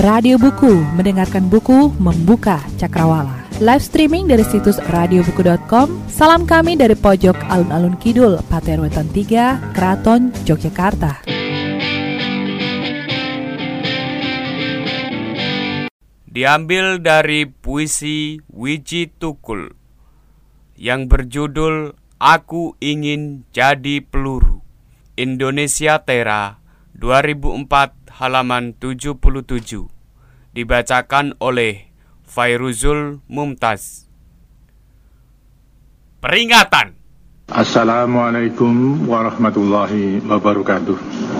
Radio Buku, mendengarkan buku, membuka cakrawala. Live streaming dari situs radiobuku.com. Salam kami dari pojok alun-alun kidul, Pater Wetan 3, Keraton Yogyakarta. Diambil dari puisi Wiji Tukul yang berjudul Aku Ingin Jadi Peluru. Indonesia Tera 2004 halaman 77. Dibacakan oleh Fairuzul Mumtaz. Peringatan. Assalamualaikum warahmatullahi wabarakatuh.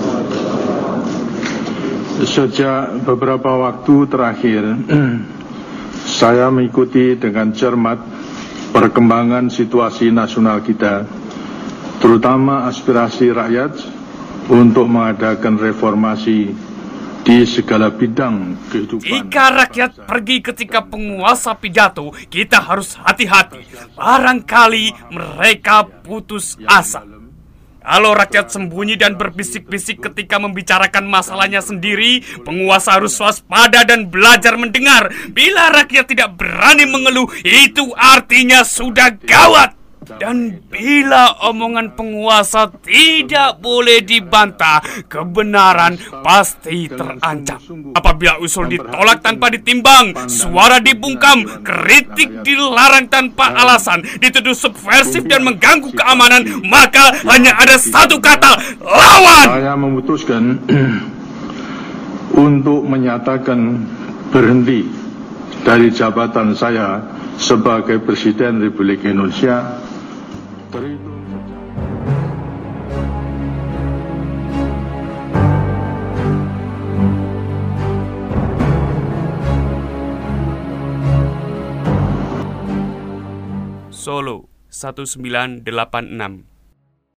Sejak beberapa waktu terakhir, saya mengikuti dengan cermat perkembangan situasi nasional kita, terutama aspirasi rakyat untuk mengadakan reformasi di segala bidang kehidupan. Jika rakyat pergi ketika penguasa pidato, kita harus hati-hati. Barangkali mereka putus asa. Kalau rakyat sembunyi dan berbisik-bisik ketika membicarakan masalahnya sendiri, penguasa harus waspada dan belajar mendengar. Bila rakyat tidak berani mengeluh, itu artinya sudah gawat. Dan bila omongan penguasa tidak boleh dibantah, kebenaran pasti terancam. Apabila usul ditolak tanpa ditimbang, suara dibungkam, kritik dilarang tanpa alasan, dituduh subversif dan mengganggu keamanan, maka hanya ada satu kata, lawan! Saya memutuskan untuk menyatakan berhenti dari jabatan saya sebagai Presiden Republik Indonesia. Solo 1986.